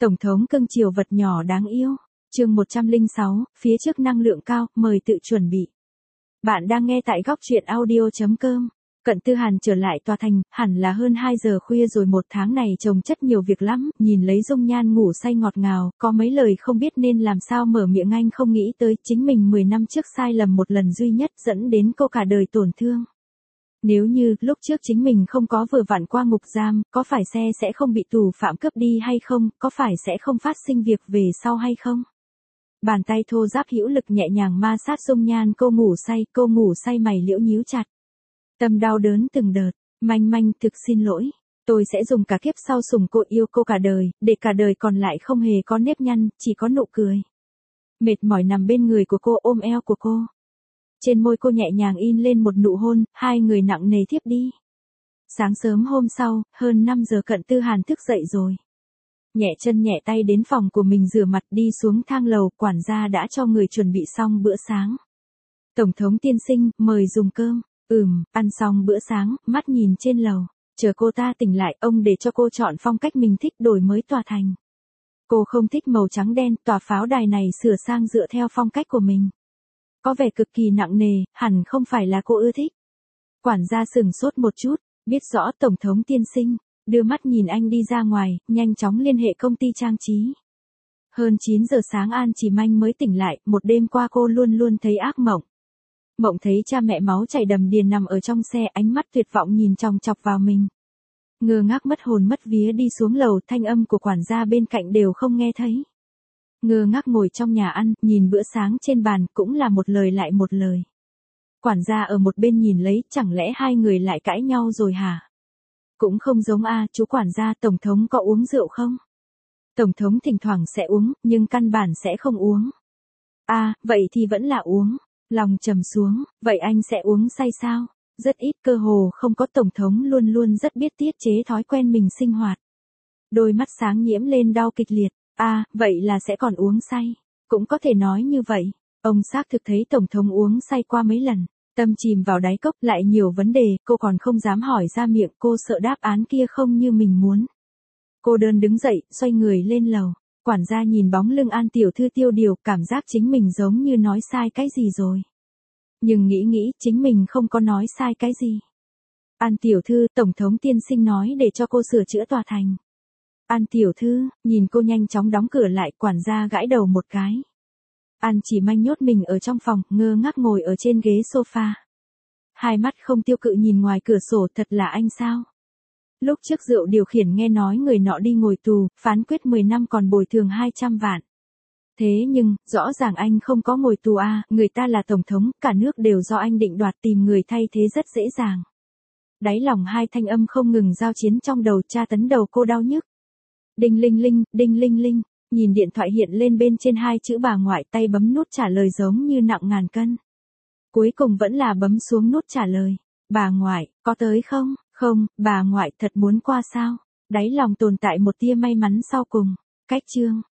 Tổng thống cưng chiều vật nhỏ đáng yêu. Chương 106, phía trước năng lượng cao, mời tự chuẩn bị. Bạn đang nghe tại góc truyện audio.com. Cận Tư Hàn trở lại tòa thành, hẳn là hơn 2 giờ khuya rồi, một tháng này chồng chất nhiều việc lắm, nhìn lấy dung nhan ngủ say ngọt ngào, có mấy lời không biết nên làm sao mở miệng. Anh không nghĩ tới chính mình 10 năm trước sai lầm một lần duy nhất dẫn đến cô cả đời tổn thương. Nếu như lúc trước chính mình không có vừa vặn qua ngục giam, có phải xe sẽ không bị tù phạm cướp đi hay không, có phải sẽ không phát sinh việc về sau hay không? Bàn tay thô ráp hữu lực nhẹ nhàng ma sát dung nhan cô ngủ say mày liễu nhíu chặt. Tâm đau đớn từng đợt, manh thực xin lỗi. Tôi sẽ dùng cả kiếp sau sủng cô, yêu cô cả đời, để cả đời còn lại không hề có nếp nhăn, chỉ có nụ cười. Mệt mỏi nằm bên người của cô, ôm eo của cô. Trên môi cô nhẹ nhàng in lên một nụ hôn, hai người nặng nề thiếp đi. Sáng sớm hôm sau, hơn 5 giờ Cận Tư Hàn thức dậy rồi. Nhẹ chân nhẹ tay đến phòng của mình rửa mặt, đi xuống thang lầu, quản gia đã cho người chuẩn bị xong bữa sáng. Tổng thống tiên sinh, mời dùng cơm. Ăn xong bữa sáng, mắt nhìn trên lầu. Chờ cô ta tỉnh lại, ông để cho cô chọn phong cách mình thích, đổi mới tòa thành. Cô không thích màu trắng đen, tòa pháo đài này sửa sang dựa theo phong cách của mình. Có vẻ cực kỳ nặng nề, hẳn không phải là cô ưa thích. Quản gia sửng sốt một chút, biết rõ tổng thống tiên sinh, đưa mắt nhìn anh đi ra ngoài, nhanh chóng liên hệ công ty trang trí. Hơn 9 giờ sáng An Chỉ Manh mới tỉnh lại, một đêm qua cô luôn luôn thấy ác mộng. Mộng thấy cha mẹ máu chảy đầm đìa nằm ở trong xe, ánh mắt tuyệt vọng nhìn chòng chọc vào mình. Ngơ ngác mất hồn mất vía đi xuống lầu, thanh âm của quản gia bên cạnh đều không nghe thấy. Ngơ ngác ngồi trong nhà ăn, nhìn bữa sáng trên bàn, cũng là một lời lại một lời. Quản gia ở một bên nhìn lấy, chẳng lẽ hai người lại cãi nhau rồi hả? Cũng không giống chú quản gia, tổng thống có uống rượu không? Tổng thống thỉnh thoảng sẽ uống, nhưng căn bản sẽ không uống. Vậy thì vẫn là uống. Lòng trầm xuống, vậy anh sẽ uống say sao? Rất ít, cơ hồ không có. Tổng thống luôn luôn rất biết tiết chế thói quen mình sinh hoạt. Đôi mắt sáng nhiễm lên đau kịch liệt. Vậy là sẽ còn uống say. Cũng có thể nói như vậy. Ông xác thực thấy tổng thống uống say qua mấy lần. Tâm chìm vào đáy cốc, lại nhiều vấn đề, cô còn không dám hỏi ra miệng, cô sợ đáp án kia không như mình muốn. Cô đơn đứng dậy, xoay người lên lầu. Quản gia nhìn bóng lưng An tiểu thư tiêu điều, cảm giác chính mình giống như nói sai cái gì rồi. Nhưng nghĩ chính mình không có nói sai cái gì. An tiểu thư, tổng thống tiên sinh nói để cho cô sửa chữa tòa thành. An tiểu thư, nhìn cô nhanh chóng đóng cửa lại, quản gia gãi đầu một cái. An Chỉ Manh nhốt mình ở trong phòng, ngơ ngác ngồi ở trên ghế sofa. Hai mắt không tiêu cự nhìn ngoài cửa sổ, thật là anh sao? Lúc trước rượu điều khiển nghe nói người nọ đi ngồi tù, phán quyết 10 năm còn bồi thường 200 vạn. Thế nhưng, rõ ràng anh không có ngồi tù người ta là tổng thống, cả nước đều do anh định đoạt, tìm người thay thế rất dễ dàng. Đáy lòng hai thanh âm không ngừng giao chiến trong đầu, tra tấn đầu cô đau nhức. Đinh linh linh, nhìn điện thoại hiện lên bên trên hai chữ bà ngoại, tay bấm nút trả lời giống như nặng ngàn cân. Cuối cùng vẫn là bấm xuống nút trả lời. Bà ngoại, có tới không? Không, bà ngoại thật muốn qua sao? Đáy lòng tồn tại một tia may mắn sau cùng. Cách chương.